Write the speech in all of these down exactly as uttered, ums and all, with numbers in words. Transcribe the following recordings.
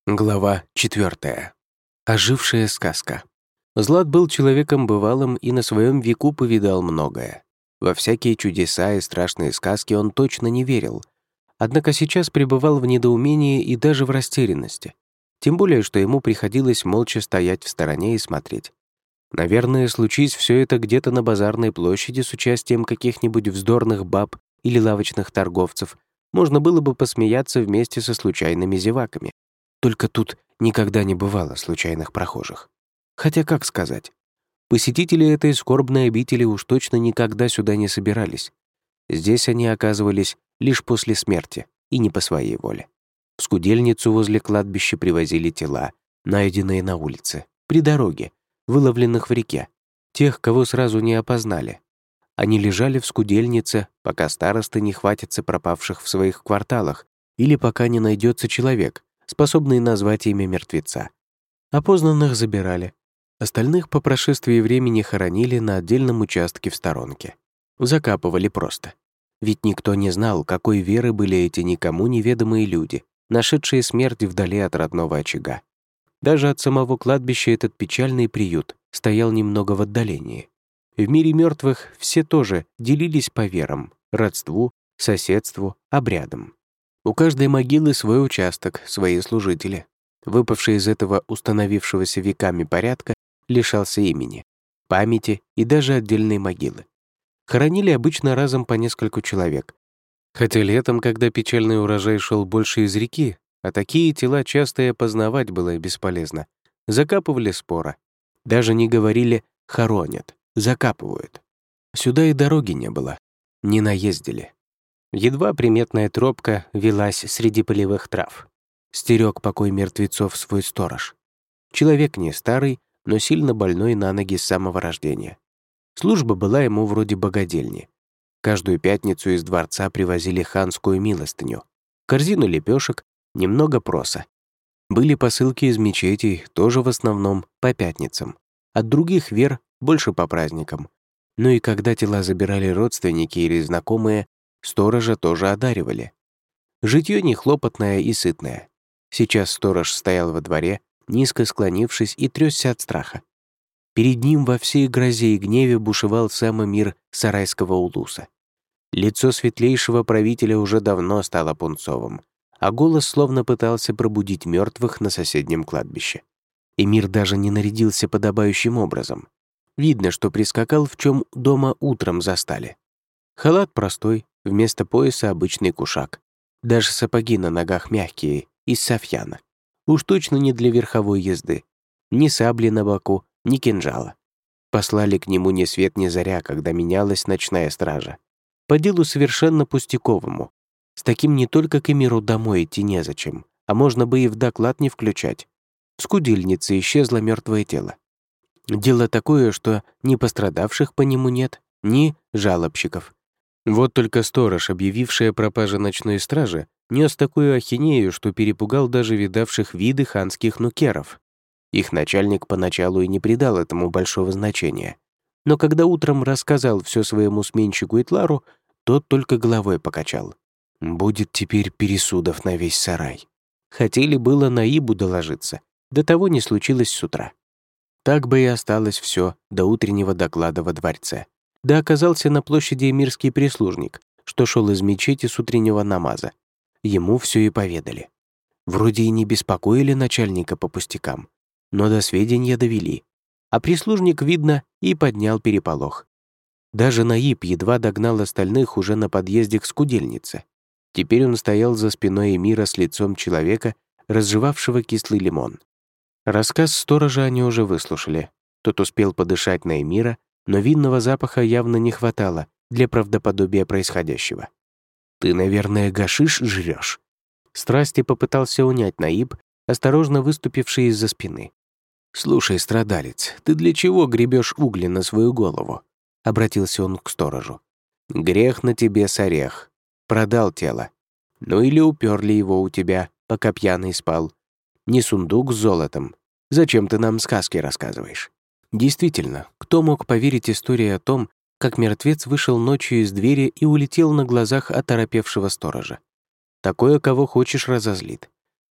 Глава четвертая. Ожившая сказка. Злат был человеком бывалым и на своем веку повидал многое. Во всякие чудеса и страшные сказки он точно не верил. Однако сейчас пребывал в недоумении и даже в растерянности. Тем более, что ему приходилось молча стоять в стороне и смотреть. Наверное, случись все это где-то на базарной площади с участием каких-нибудь вздорных баб или лавочных торговцев, можно было бы посмеяться вместе со случайными зеваками. Только тут никогда не бывало случайных прохожих. Хотя, как сказать, посетители этой скорбной обители уж точно никогда сюда не собирались. Здесь они оказывались лишь после смерти, и не по своей воле. В скудельницу возле кладбища привозили тела, найденные на улице, при дороге, выловленных в реке, тех, кого сразу не опознали. Они лежали в скудельнице, пока старосты не хватятся пропавших в своих кварталах или пока не найдется человек, способный назвать имя мертвеца. Опознанных забирали. Остальных по прошествии времени хоронили на отдельном участке в сторонке. Закапывали просто. Ведь никто не знал, какой веры были эти никому неведомые люди, нашедшие смерть вдали от родного очага. Даже от самого кладбища этот печальный приют стоял немного в отдалении. В мире мертвых все тоже делились по верам, родству, соседству, обрядам. У каждой могилы свой участок, свои служители. Выпавший из этого установившегося веками порядка лишался имени, памяти и даже отдельной могилы. Хоронили обычно разом по нескольку человек. Хотя летом, когда печальный урожай шел больше из реки, а такие тела часто и опознавать было бесполезно, закапывали споро. Даже не говорили «хоронят», «закапывают». Сюда и дороги не было, не наездили. Едва приметная тропка велась среди полевых трав. Стерег покой мертвецов свой сторож. Человек не старый, но сильно больной на ноги с самого рождения. Служба была ему вроде богадельни. Каждую пятницу из дворца привозили ханскую милостыню. Корзину лепешек, немного проса. Были посылки из мечетей, тоже в основном по пятницам. От других вер больше по праздникам. Ну и когда тела забирали родственники или знакомые, сторожа тоже одаривали. Житье нехлопотное и сытное. Сейчас сторож стоял во дворе, низко склонившись и трясся от страха. Перед ним во всей грозе и гневе бушевал самый мир сарайского улуса. Лицо светлейшего правителя уже давно стало пунцовым, а голос словно пытался пробудить мертвых на соседнем кладбище. Эмир даже не нарядился подобающим образом. Видно, что прискакал, в чем дома утром застали. Халат простой, вместо пояса обычный кушак. Даже сапоги на ногах мягкие, из софьяна. Уж точно не для верховой езды. Ни сабли на боку, ни кинжала. Послали к нему ни свет ни заря, когда менялась ночная стража. По делу совершенно пустяковому. С таким не только к Эмиру домой идти незачем, а можно бы и в доклад не включать. В скудельнице исчезло мертвое тело. Дело такое, что ни пострадавших по нему нет, ни жалобщиков. Вот только сторож, объявивший о пропаже ночной стражи, нес такую ахинею, что перепугал даже видавших виды ханских нукеров. Их начальник поначалу и не придал этому большого значения. Но когда утром рассказал все своему сменщику Итлару, тот только головой покачал. Будет теперь пересудов на весь сарай. Хотели было Наибу доложиться, до того не случилось с утра. Так бы и осталось все до утреннего доклада во дворце. Да оказался на площади эмирский прислужник, что шел из мечети с утреннего намаза. Ему все и поведали. Вроде и не беспокоили начальника по пустякам, но до сведения довели. А прислужник, видно, и поднял переполох. Даже Наиб едва догнал остальных уже на подъезде к скудельнице. Теперь он стоял за спиной эмира с лицом человека, разжевавшего кислый лимон. Рассказ сторожа они уже выслушали. Тот успел подышать на эмира, но винного запаха явно не хватало для правдоподобия происходящего. «Ты, наверное, гашиш жрёшь?» Страсти попытался унять Наиб, осторожно выступивший из-за спины. «Слушай, страдалец, ты для чего гребешь угли на свою голову?» Обратился он к сторожу. «Грех на тебе с орех. Продал тело. Ну или уперли его у тебя, пока пьяный спал. Не сундук с золотом. Зачем ты нам сказки рассказываешь?» Действительно, кто мог поверить истории о том, как мертвец вышел ночью из двери и улетел на глазах оторопевшего сторожа? Такое кого хочешь разозлит.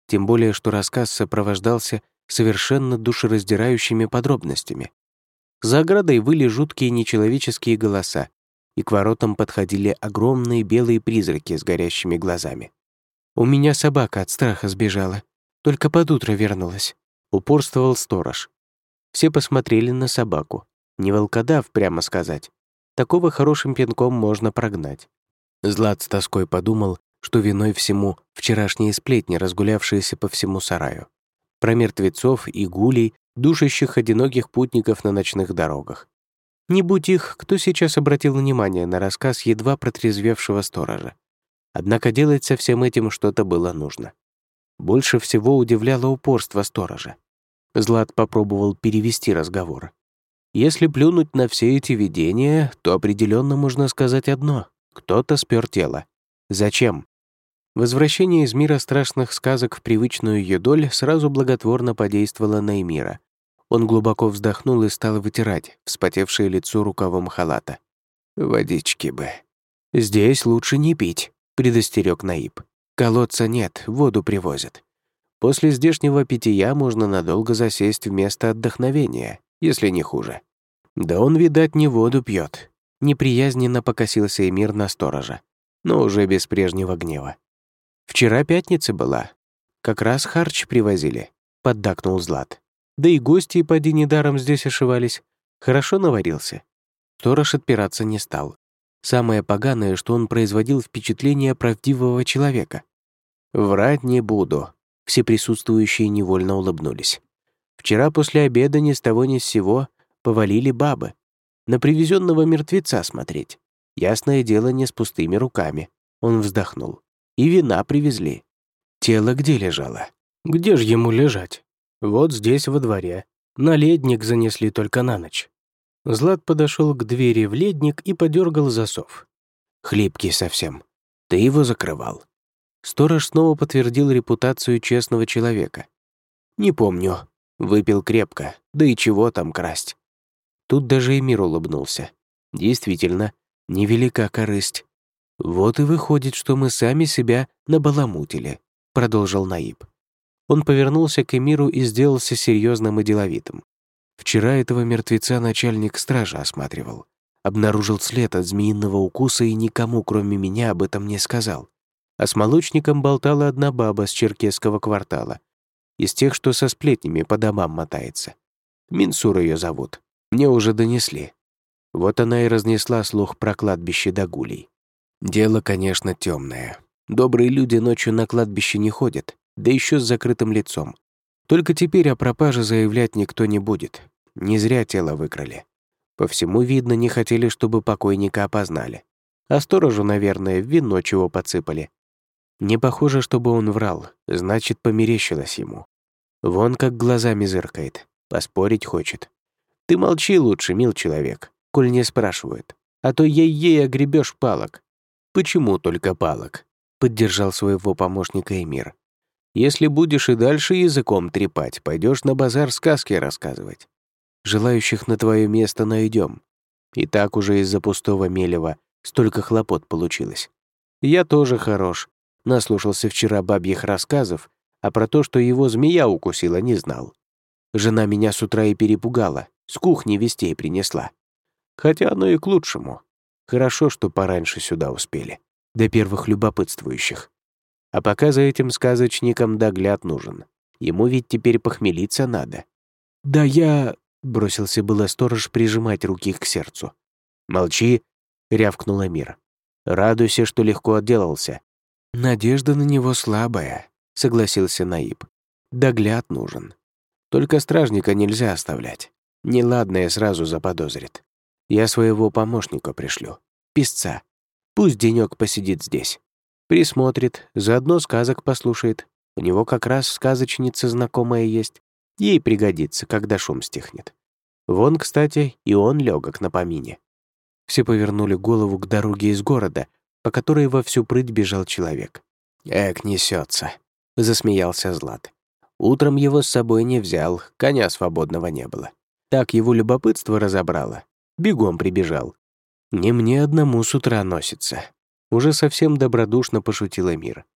тем более что рассказ сопровождался совершенно душераздирающими подробностями. За оградой выли жуткие нечеловеческие голоса, и к воротам подходили огромные белые призраки с горящими глазами. «У меня собака от страха сбежала, только под утро вернулась», — упорствовал сторож. Все посмотрели на собаку. Не волкодав, прямо сказать. Такого хорошим пинком можно прогнать. Злат с тоской подумал, что виной всему вчерашние сплетни, разгулявшиеся по всему сараю. Про мертвецов и гулей, душащих одиноких путников на ночных дорогах. Не будь их, кто сейчас обратил внимание на рассказ едва протрезвевшего сторожа. Однако делать со всем этим что-то было нужно. Больше всего удивляло упорство сторожа. Злат попробовал перевести разговор. Если плюнуть на все эти видения, то определенно можно сказать одно — кто-то спер тело. Зачем? Возвращение из мира страшных сказок в привычную ее доль сразу благотворно подействовало на Эмира. Он глубоко вздохнул и стал вытирать вспотевшее лицо рукавом халата. «Водички бы». «Здесь лучше не пить», — предостерег Наиб. «Колодца нет, воду привозят. После здешнего питья можно надолго засесть в место отдохновения, если не хуже». «Да он, видать, не воду пьет. Неприязненно покосился Эмир на сторожа, но уже без прежнего гнева. «Вчера пятница была. Как раз харч привозили», — поддакнул Злат. «Да и гости поди недаром здесь ошивались. Хорошо наварился». Сторож отпираться не стал. Самое поганое, что он производил впечатление правдивого человека. «Врать не буду», — все присутствующие невольно улыбнулись. «Вчера после обеда ни с того ни с сего повалили бабы. На привезенного мертвеца смотреть. Ясное дело, не с пустыми руками». Он вздохнул. «И вина привезли. Тело где лежало? Где ж ему лежать? Вот здесь, во дворе. На ледник занесли только на ночь». Злат подошел к двери в ледник и подергал засов. «Хлипкий совсем. Ты его закрывал?» Сторож снова подтвердил репутацию честного человека. «Не помню. Выпил крепко. Да и чего там красть?» Тут даже Эмир улыбнулся. «Действительно, невелика корысть. Вот и выходит, что мы сами себя набаламутили», — продолжил Наиб. Он повернулся к Эмиру и сделался серьезным и деловитым. «Вчера этого мертвеца начальник стражи осматривал. Обнаружил след от змеиного укуса и никому, кроме меня, об этом не сказал. А с молочником болтала одна баба с черкесского квартала, из тех, что со сплетнями по домам мотается. Минсур ее зовут. Мне уже донесли. Вот она и разнесла слух про кладбище до гулей. Дело, конечно, темное. Добрые люди ночью на кладбище не ходят, да еще с закрытым лицом. Только теперь о пропаже заявлять никто не будет. Не зря тело выкрали. По всему видно, не хотели, чтобы покойника опознали. А сторожу, наверное, вино чего подсыпали. Не похоже, чтобы он врал, значит, померещилось ему. Вон как глазами зыркает, поспорить хочет. Ты молчи лучше, мил человек, коль не спрашивают, а то ей-ей огребешь палок». «Почему только палок?» — поддержал своего помощника Эмир. «Если будешь и дальше языком трепать, пойдешь на базар сказки рассказывать. Желающих на твое место найдем. И так уже из-за пустого мелева столько хлопот получилось. Я тоже хорош. Наслушался вчера бабьих рассказов, а про то, что его змея укусила, не знал. Жена меня с утра и перепугала, с кухни вестей принесла. Хотя оно и к лучшему. Хорошо, что пораньше сюда успели, до первых любопытствующих. А пока за этим сказочником догляд нужен. Ему ведь теперь похмелиться надо». «Да я...» — бросился было сторож прижимать руки к сердцу. «Молчи», — рявкнул Эмир. «Радуйся, что легко отделался». «Надежда на него слабая», — согласился Наиб. «Догляд нужен. Только стражника нельзя оставлять. Неладное сразу заподозрит. Я своего помощника пришлю, писца. Пусть денёк посидит здесь. Присмотрит, заодно сказок послушает. У него как раз сказочница знакомая есть. Ей пригодится, когда шум стихнет. Вон, кстати, и он легок на помине». Все повернули голову к дороге из города, по которой во всю прыть бежал человек. «Эк, несется», — засмеялся Злат. «Утром его с собой не взял, коня свободного не было. Так его любопытство разобрало. Бегом прибежал. Не мне одному с утра носится». Уже совсем добродушно пошутил Эмир.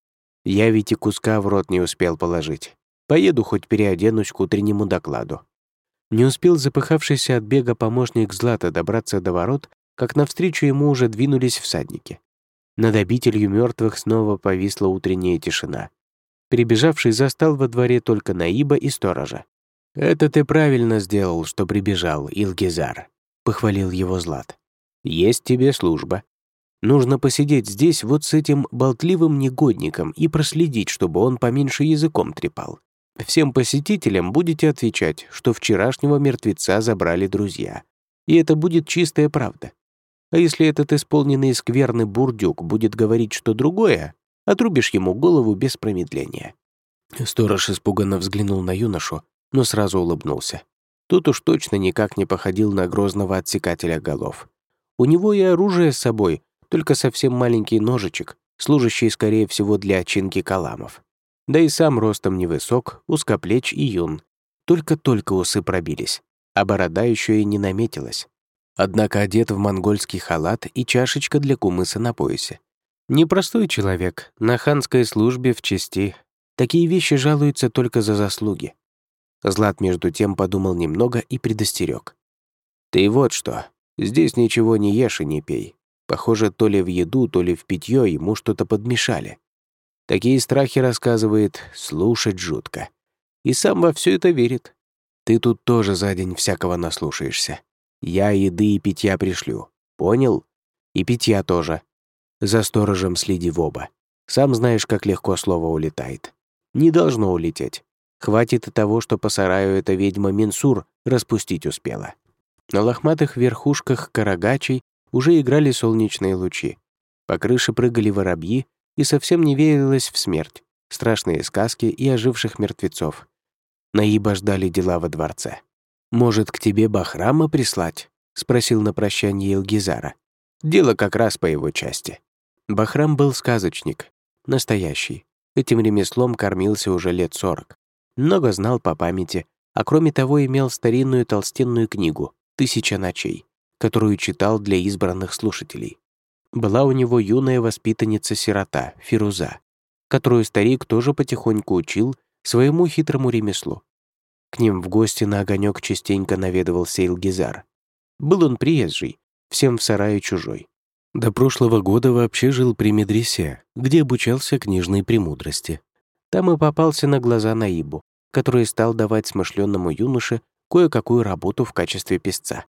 Я ведь и куска в рот не успел положить. Поеду хоть переоденусь к утреннему докладу». Не успел запыхавшийся от бега помощник Злата добраться до ворот, как навстречу ему уже двинулись всадники. Над обителью мертвых снова повисла утренняя тишина. Прибежавший застал во дворе только Наиба и сторожа. «Это ты правильно сделал, что прибежал, Илгизар», — похвалил его Злат. «Есть тебе служба. Нужно посидеть здесь вот с этим болтливым негодником и проследить, чтобы он поменьше языком трепал. Всем посетителям будете отвечать, что вчерашнего мертвеца забрали друзья. И это будет чистая правда. А если этот исполненный скверный бурдюк будет говорить что другое, отрубишь ему голову без промедления». Сторож испуганно взглянул на юношу, но сразу улыбнулся. Тот уж точно никак не походил на грозного отсекателя голов. У него и оружие с собой, только совсем маленький ножичек, служащий, скорее всего, для очинки каламов. Да и сам ростом невысок, узкоплеч и юн. Только-только усы пробились, а борода еще и не наметилась. Однако одет в монгольский халат и чашечка для кумыса на поясе. Непростой человек, на ханской службе в части. Такие вещи жалуются только за заслуги. Злат между тем подумал немного и предостерег. «Ты вот что, здесь ничего не ешь и не пей. Похоже, то ли в еду, то ли в питье ему что-то подмешали. Такие страхи, рассказывает, слушать жутко. И сам во все это верит. Ты тут тоже за день всякого наслушаешься. Я еды и питья пришлю. Понял? И питья тоже. За сторожем следи в оба. Сам знаешь, как легко слово улетает. Не должно улететь. Хватит и того, что по сараю эта ведьма Менсур распустить успела». На лохматых верхушках карагачей уже играли солнечные лучи. По крыше прыгали воробьи, и совсем не верилось в смерть, страшные сказки и оживших мертвецов. Наиба ждали дела во дворце. «Может, к тебе Бахрама прислать?» — спросил на прощание Илгизара. «Дело как раз по его части». Бахрам был сказочник, настоящий. Этим ремеслом кормился уже лет сорок. Много знал по памяти, а кроме того имел старинную толстенную книгу «Тысяча ночей», которую читал для избранных слушателей. Была у него юная воспитанница-сирота, Фируза, которую старик тоже потихоньку учил своему хитрому ремеслу. К ним в гости на огонек частенько наведывался Илгизар. Был он приезжий, всем в сарае чужой. До прошлого года вообще жил при медресе, где обучался книжной премудрости. Там и попался на глаза Наибу, который стал давать смышленному юноше кое-какую работу в качестве писца.